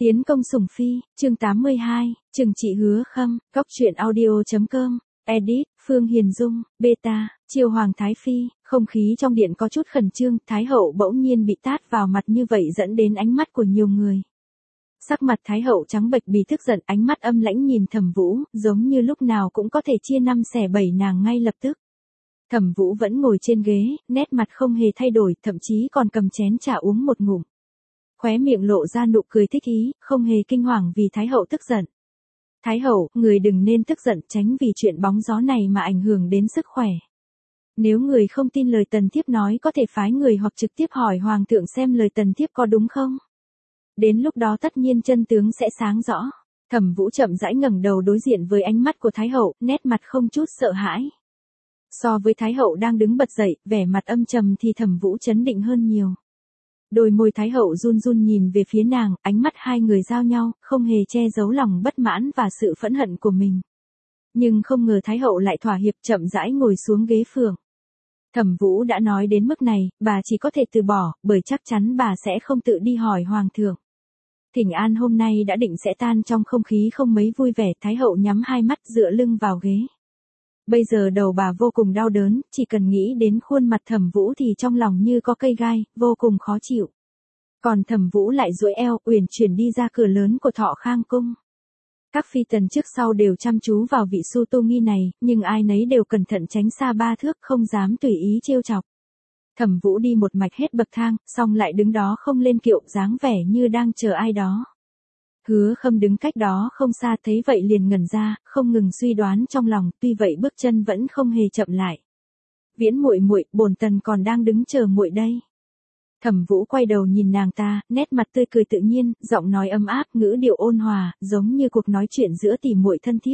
Tiến công sủng phi, chương 82, Trừng trị Hứa Khâm, Cóc truyện audio.com, edit, Phương Hiền Dung, beta, chiêu Hoàng Thái Phi, không khí trong điện có chút khẩn trương, Thái hậu bỗng nhiên bị tát vào mặt như vậy dẫn đến ánh mắt của nhiều người. Sắc mặt Thái hậu trắng bệch vì tức giận, ánh mắt âm lãnh nhìn Thẩm Vũ, giống như lúc nào cũng có thể chia năm xẻ bảy nàng ngay lập tức. Thẩm Vũ vẫn ngồi trên ghế, nét mặt không hề thay đổi, thậm chí còn cầm chén trà uống một ngụm. Khóe miệng lộ ra nụ cười thích ý, không hề kinh hoàng vì Thái hậu tức giận. Thái hậu, người đừng nên tức giận, tránh vì chuyện bóng gió này mà ảnh hưởng đến sức khỏe. Nếu người không tin lời Tần Thiếp nói có thể phái người hoặc trực tiếp hỏi Hoàng thượng xem lời Tần Thiếp có đúng không. Đến lúc đó tất nhiên chân tướng sẽ sáng rõ. Thẩm Vũ chậm rãi ngẩng đầu đối diện với ánh mắt của Thái hậu, nét mặt không chút sợ hãi. So với Thái hậu đang đứng bật dậy, vẻ mặt âm trầm thì Thẩm Vũ trấn định hơn nhiều. Đôi môi Thái hậu run run nhìn về phía nàng, ánh mắt hai người giao nhau, không hề che giấu lòng bất mãn và sự phẫn hận của mình. Nhưng không ngờ Thái hậu lại thỏa hiệp, chậm rãi ngồi xuống ghế phượng. Thẩm Vũ đã nói đến mức này, bà chỉ có thể từ bỏ, bởi chắc chắn bà sẽ không tự đi hỏi Hoàng thượng. Thỉnh an hôm nay đã định sẽ tan trong không khí không mấy vui vẻ, Thái hậu nhắm hai mắt dựa lưng vào ghế. Bây giờ đầu bà vô cùng đau đớn, chỉ cần nghĩ đến khuôn mặt Thẩm Vũ thì trong lòng như có cây gai, vô cùng khó chịu. Còn Thẩm Vũ lại duỗi eo, uyển chuyển đi ra cửa lớn của Thọ Khang cung. Các phi tần trước sau đều chăm chú vào vị Su Tu Nghi này, nhưng ai nấy đều cẩn thận tránh xa ba thước, không dám tùy ý trêu chọc. Thẩm Vũ đi một mạch hết bậc thang, xong lại đứng đó không lên kiệu, dáng vẻ như đang chờ ai đó. Hứa Khâm đứng cách đó không xa thấy vậy liền ngẩn ra, không ngừng suy đoán trong lòng, tuy vậy bước chân vẫn không hề chậm lại. Viễn muội muội, bổn tần còn đang đứng chờ muội đây. Thẩm Vũ quay đầu nhìn nàng ta, nét mặt tươi cười tự nhiên, giọng nói ấm áp, ngữ điệu ôn hòa, giống như cuộc nói chuyện giữa tỷ muội thân thiết.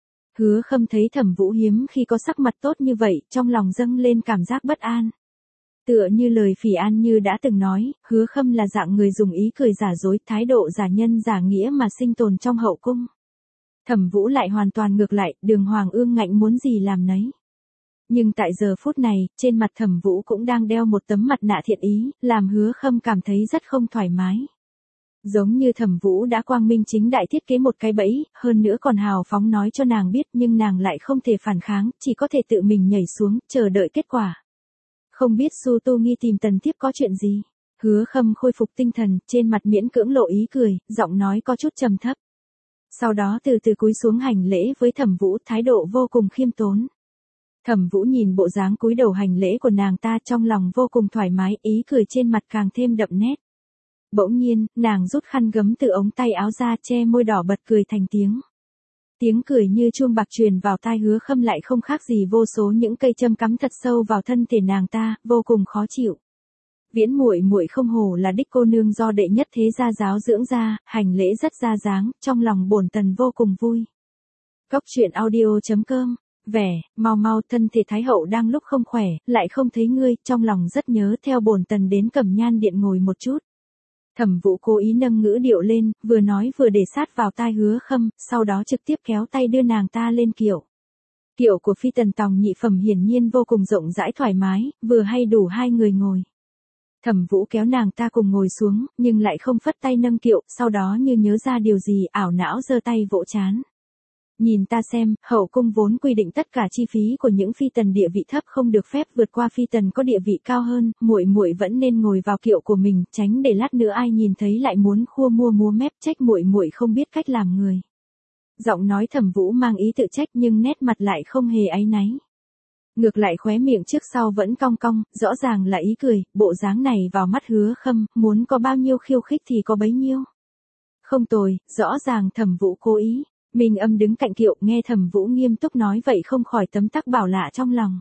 Hứa Khâm thấy Thẩm Vũ hiếm khi có sắc mặt tốt như vậy, trong lòng dâng lên cảm giác bất an. Tựa như lời Phỉ An Như đã từng nói, Hứa Khâm là dạng người dùng ý cười giả dối, thái độ giả nhân giả nghĩa mà sinh tồn trong hậu cung. Thẩm Vũ lại hoàn toàn ngược lại, đường hoàng ương ngạnh muốn gì làm nấy. Nhưng tại giờ phút này, trên mặt Thẩm Vũ cũng đang đeo một tấm mặt nạ thiện ý, làm Hứa Khâm cảm thấy rất không thoải mái. Giống như Thẩm Vũ đã quang minh chính đại thiết kế một cái bẫy, hơn nữa còn hào phóng nói cho nàng biết, nhưng nàng lại không thể phản kháng, chỉ có thể tự mình nhảy xuống, chờ đợi kết quả. Không biết Su Tu Nghi tìm Tần Thiếp có chuyện gì? Hứa Khâm khôi phục tinh thần, trên mặt miễn cưỡng lộ ý cười, giọng nói có chút trầm thấp. Sau đó từ từ cúi xuống hành lễ với Thẩm Vũ, thái độ vô cùng khiêm tốn. Thẩm Vũ nhìn bộ dáng cúi đầu hành lễ của nàng ta, trong lòng vô cùng thoải mái, ý cười trên mặt càng thêm đậm nét. Bỗng nhiên, nàng rút khăn gấm từ ống tay áo ra, che môi đỏ bật cười thành tiếng. Tiếng cười như chuông bạc truyền vào tai Hứa Khâm lại không khác gì vô số những cây châm cắm thật sâu vào thân thể nàng ta, vô cùng khó chịu. Viễn muội muội không hổ là đích cô nương do đệ nhất thế gia giáo dưỡng ra, hành lễ rất ra dáng, trong lòng bổn tần vô cùng vui. Cóc truyện audio.com, vẻ, mau mau, thân thể Thái hậu đang lúc không khỏe, lại không thấy ngươi, trong lòng rất nhớ, theo bổn tần đến Cẩm Nhan điện ngồi một chút. Thẩm Vũ cố ý nâng ngữ điệu lên, vừa nói vừa để sát vào tai Hứa Khâm, sau đó trực tiếp kéo tay đưa nàng ta lên kiệu. Kiệu của phi tần tòng nhị phẩm hiển nhiên vô cùng rộng rãi thoải mái, vừa hay đủ hai người ngồi. Thẩm Vũ kéo nàng ta cùng ngồi xuống, nhưng lại không phất tay nâng kiệu, sau đó như nhớ ra điều gì, ảo não giơ tay vỗ trán. Nhìn ta xem, hậu cung vốn quy định tất cả chi phí của những phi tần địa vị thấp không được phép vượt qua phi tần có địa vị cao hơn, muội muội vẫn nên ngồi vào kiệu của mình, tránh để lát nữa ai nhìn thấy lại muốn khua mua múa mép, trách muội muội không biết cách làm người. Giọng nói Thẩm Vũ mang ý tự trách nhưng nét mặt lại không hề áy náy. Ngược lại khóe miệng trước sau vẫn cong cong, rõ ràng là ý cười, bộ dáng này vào mắt Hứa Khâm, muốn có bao nhiêu khiêu khích thì có bấy nhiêu. Không tồi, rõ ràng Thẩm Vũ cố ý. Minh Âm đứng cạnh kiệu, nghe Thẩm Vũ nghiêm túc nói vậy không khỏi tấm tắc bảo lạ trong lòng.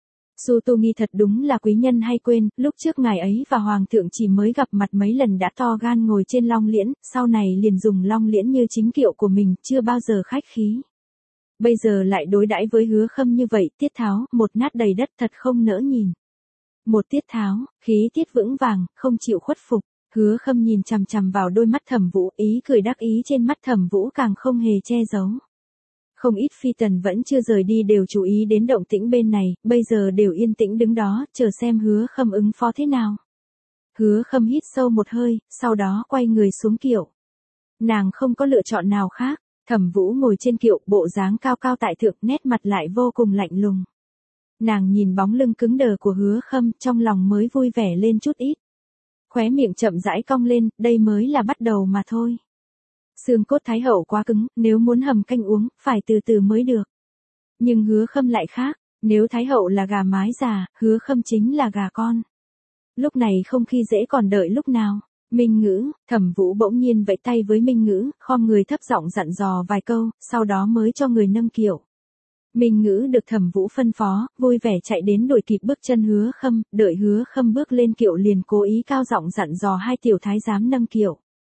Su Tu Nghi thật đúng là quý nhân hay quên, lúc trước ngài ấy và Hoàng thượng chỉ mới gặp mặt mấy lần đã to gan ngồi trên long liễn, sau này liền dùng long liễn như chính kiệu của mình, chưa bao giờ khách khí. Bây giờ lại đối đãi với Hứa Khâm như vậy, tiết tháo, một nát đầy đất thật không nỡ nhìn. Một tiết tháo, khí tiết vững vàng, không chịu khuất phục. Hứa Khâm nhìn chằm chằm vào đôi mắt Thẩm Vũ, ý cười đắc ý trên mắt Thẩm Vũ càng không hề che giấu. Không ít phi tần vẫn chưa rời đi đều chú ý đến động tĩnh bên này, bây giờ đều yên tĩnh đứng đó, chờ xem Hứa Khâm ứng phó thế nào. Hứa Khâm hít sâu một hơi, sau đó quay người xuống kiệu. Nàng không có lựa chọn nào khác. Thẩm Vũ ngồi trên kiệu, bộ dáng cao cao tại thượng, nét mặt lại vô cùng lạnh lùng. Nàng nhìn bóng lưng cứng đờ của Hứa Khâm, trong lòng mới vui vẻ lên chút ít. Khóe miệng chậm rãi cong lên, đây mới là bắt đầu mà thôi. Xương cốt Thái hậu quá cứng, nếu muốn hầm canh uống, phải từ từ mới được. Nhưng Hứa Khâm lại khác, nếu Thái hậu là gà mái già, Hứa Khâm chính là gà con. Lúc này không khi dễ còn đợi lúc nào. Minh Ngữ, Thẩm Vũ bỗng nhiên vẫy tay với Minh Ngữ, khom người thấp giọng dặn dò vài câu, sau đó mới cho người nâng kiệu. Minh Ngữ được Thẩm Vũ phân phó, vui vẻ chạy đến đuổi kịp bước chân Hứa Khâm, đợi Hứa Khâm bước lên kiệu liền cố ý cao giọng dặn dò hai tiểu thái giám nâng kiệu.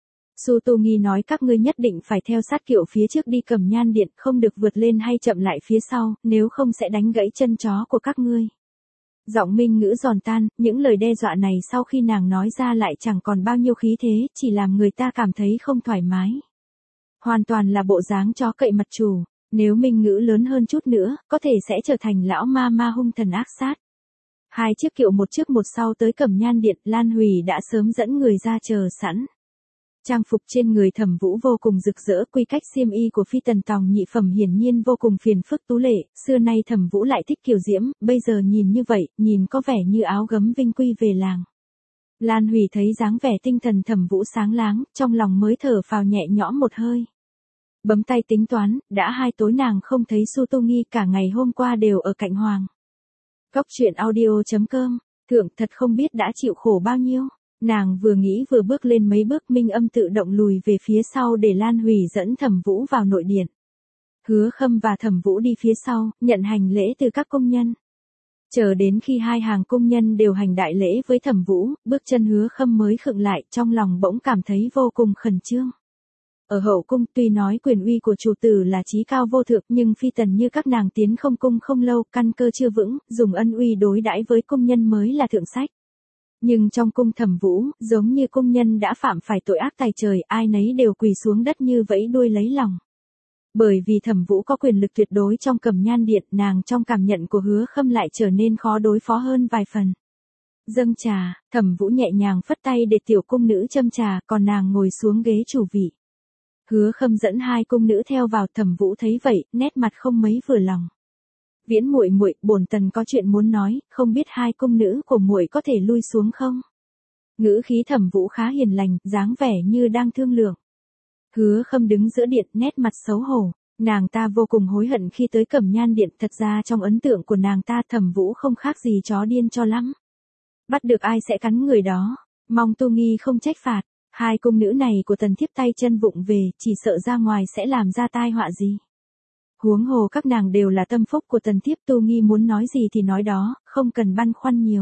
Su Tu Nghi nói các ngươi nhất định phải theo sát kiệu phía trước đi Cẩm Nhan Điện, không được vượt lên hay chậm lại phía sau, nếu không sẽ đánh gãy chân chó của các ngươi. Giọng Minh Ngữ giòn tan, những lời đe dọa này sau khi nàng nói ra lại chẳng còn bao nhiêu khí thế, chỉ làm người ta cảm thấy không thoải mái. Hoàn toàn là bộ dáng chó cậy mặt chủ, nếu Minh Ngữ lớn hơn chút nữa, có thể sẽ trở thành lão ma hung thần ác sát. Hai chiếc kiệu một trước một sau tới Cẩm Nhan Điện, Lan Hủy đã sớm dẫn người ra chờ sẵn. Trang phục trên người Thẩm Vũ vô cùng rực rỡ, quy cách xiêm y của phi tần tòng nhị phẩm hiển nhiên vô cùng phiền phức tú lệ, xưa nay Thẩm Vũ lại thích kiều diễm, bây giờ nhìn như vậy, nhìn có vẻ như áo gấm vinh quy về làng. Lan Hủy thấy dáng vẻ tinh thần Thẩm Vũ sáng láng, trong lòng mới thở phào nhẹ nhõm một hơi. Bấm tay tính toán, đã 2 tối nàng không thấy Su Tu Nghi, cả ngày hôm qua đều ở cạnh Hoàng. Cóc truyện audio.com, thượng thật không biết đã chịu khổ bao nhiêu. Nàng vừa nghĩ vừa bước lên mấy bước, Minh Âm tự động lùi về phía sau để Lan Hủy dẫn Thẩm Vũ vào nội điện. Hứa Khâm và Thẩm Vũ đi phía sau, nhận hành lễ từ các công nhân. Chờ đến khi hai hàng công nhân đều hành đại lễ với Thẩm Vũ, bước chân Hứa Khâm mới khựng lại, trong lòng bỗng cảm thấy vô cùng khẩn trương. Ở hậu cung, tuy nói quyền uy của chủ tử là chí cao vô thượng, nhưng phi tần như các nàng tiến không cung không lâu, căn cơ chưa vững, dùng ân uy đối đãi với công nhân mới là thượng sách. Nhưng trong cung Thẩm Vũ, giống như công nhân đã phạm phải tội ác tày trời, ai nấy đều quỳ xuống đất như vẫy đuôi lấy lòng. Bởi vì Thẩm Vũ có quyền lực tuyệt đối trong Cẩm Nhan Điện, nàng trong cảm nhận của Hứa Khâm lại trở nên khó đối phó hơn vài phần. Dâng trà, Thẩm Vũ nhẹ nhàng phất tay để tiểu cung nữ châm trà, còn nàng ngồi xuống ghế chủ vị. Hứa Khâm dẫn hai cung nữ theo vào, Thẩm Vũ thấy vậy, nét mặt không mấy vừa lòng. Viễn muội muội, bổn tần có chuyện muốn nói, không biết hai cung nữ của muội có thể lui xuống không? Ngữ khí Thẩm Vũ khá hiền lành, dáng vẻ như đang thương lượng. Hứa Khâm đứng giữa điện, nét mặt xấu hổ, nàng ta vô cùng hối hận khi tới Cẩm Nhan Điện, thật ra trong ấn tượng của nàng ta Thẩm Vũ không khác gì chó điên cho lắm. Bắt được ai sẽ cắn người đó, mong Tu Nghi không trách phạt. Hai cung nữ này của tần thiếp tay chân vụng về, chỉ sợ ra ngoài sẽ làm ra tai họa gì. Huống hồ các nàng đều là tâm phúc của tần thiếp, Tu Nghi muốn nói gì thì nói đó, không cần băn khoăn nhiều.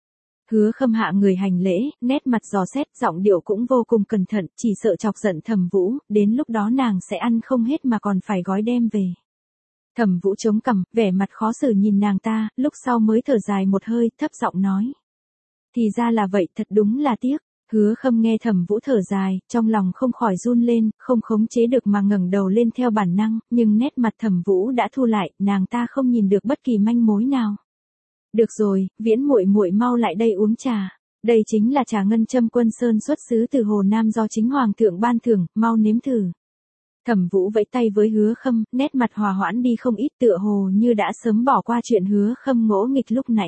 Hứa Khâm hạ người hành lễ, nét mặt dò xét, giọng điệu cũng vô cùng cẩn thận, chỉ sợ chọc giận Thẩm Vũ, đến lúc đó nàng sẽ ăn không hết mà còn phải gói đem về. Thẩm Vũ chống cằm, vẻ mặt khó xử nhìn nàng ta, lúc sau mới thở dài một hơi, thấp giọng nói. Thì ra là vậy, thật đúng là tiếc. Hứa Khâm nghe Thẩm Vũ thở dài, trong lòng không khỏi run lên, không khống chế được mà ngẩng đầu lên theo bản năng, nhưng nét mặt Thẩm Vũ đã thu lại, nàng ta không nhìn được bất kỳ manh mối nào. Được rồi, Viễn muội muội mau lại đây uống trà. Đây chính là trà ngân châm Quân Sơn xuất xứ từ Hồ Nam do chính hoàng thượng ban thưởng, mau nếm thử. Thẩm Vũ vẫy tay với Hứa Khâm, nét mặt hòa hoãn đi không ít, tựa hồ như đã sớm bỏ qua chuyện Hứa Khâm ngỗ nghịch lúc nãy.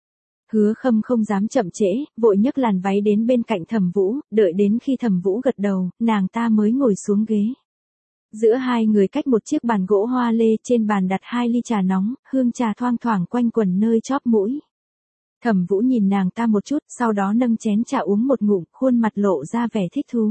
Hứa Khâm không dám chậm trễ, vội nhấc làn váy đến bên cạnh Thẩm Vũ, đợi đến khi Thẩm Vũ gật đầu, nàng ta mới ngồi xuống ghế. Giữa hai người cách một chiếc bàn gỗ hoa lê, trên bàn đặt 2 ly trà nóng, hương trà thoang thoảng quanh quẩn nơi chóp mũi. Thẩm Vũ nhìn nàng ta một chút, sau đó nâng chén trà uống một ngụm, khuôn mặt lộ ra vẻ thích thú.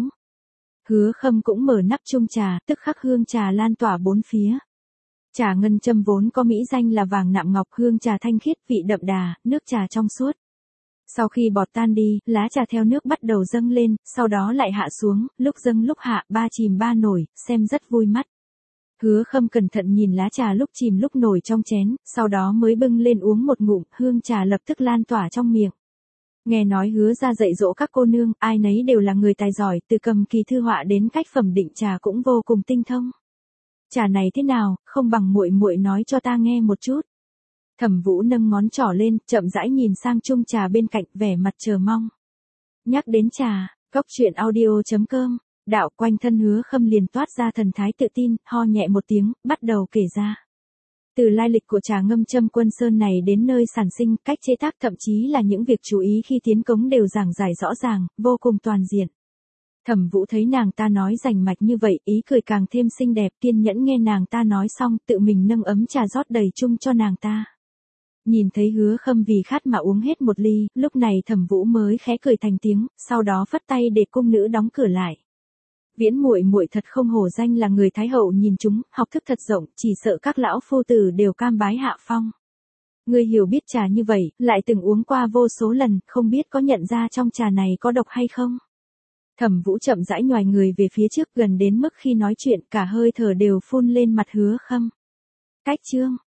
Hứa Khâm cũng mở nắp chung trà, tức khắc hương trà lan tỏa bốn phía. Trà ngân châm vốn có mỹ danh là vàng nạm ngọc, hương trà thanh khiết, vị đậm đà, nước trà trong suốt. Sau khi bọt tan đi, lá trà theo nước bắt đầu dâng lên, sau đó lại hạ xuống, lúc dâng lúc hạ, ba chìm ba nổi, xem rất vui mắt. Hứa Khâm cẩn thận nhìn lá trà lúc chìm lúc nổi trong chén, sau đó mới bưng lên uống một ngụm, hương trà lập tức lan tỏa trong miệng. Nghe nói Hứa ra dạy dỗ các cô nương, ai nấy đều là người tài giỏi, từ cầm kỳ thư họa đến cách phẩm định trà cũng vô cùng tinh thông. Trà này thế nào, không bằng muội muội nói cho ta nghe một chút. Thẩm Vũ nâng ngón trỏ lên, chậm rãi nhìn sang chung trà bên cạnh, vẻ mặt chờ mong. Nhắc đến trà, cóc truyện audio.com, Đạo quanh thân Hứa Khâm liền toát ra thần thái tự tin, ho nhẹ một tiếng, bắt đầu kể ra. Từ lai lịch của trà ngâm Trâm Quân Sơn này đến nơi sản sinh, cách chế tác thậm chí là những việc chú ý khi tiến cống đều giảng giải rõ ràng, vô cùng toàn diện. Thẩm Vũ thấy nàng ta nói rành mạch như vậy, ý cười càng thêm xinh đẹp, kiên nhẫn nghe nàng ta nói xong, tự mình nâng ấm trà rót đầy chung cho nàng ta. Nhìn thấy Hứa Khâm vì khát mà uống hết một ly, lúc này Thẩm Vũ mới khẽ cười thành tiếng, sau đó phất tay để cung nữ đóng cửa lại. Viễn muội muội thật không hổ danh là người thái hậu nhìn chúng, học thức thật rộng, chỉ sợ các lão phu tử đều cam bái hạ phong. Ngươi hiểu biết trà như vậy, lại từng uống qua vô số lần, không biết có nhận ra trong trà này có độc hay không? Thẩm Vũ chậm rãi nhoài người về phía trước, gần đến mức khi nói chuyện cả hơi thở đều phun lên mặt Hứa Khâm. Cách chương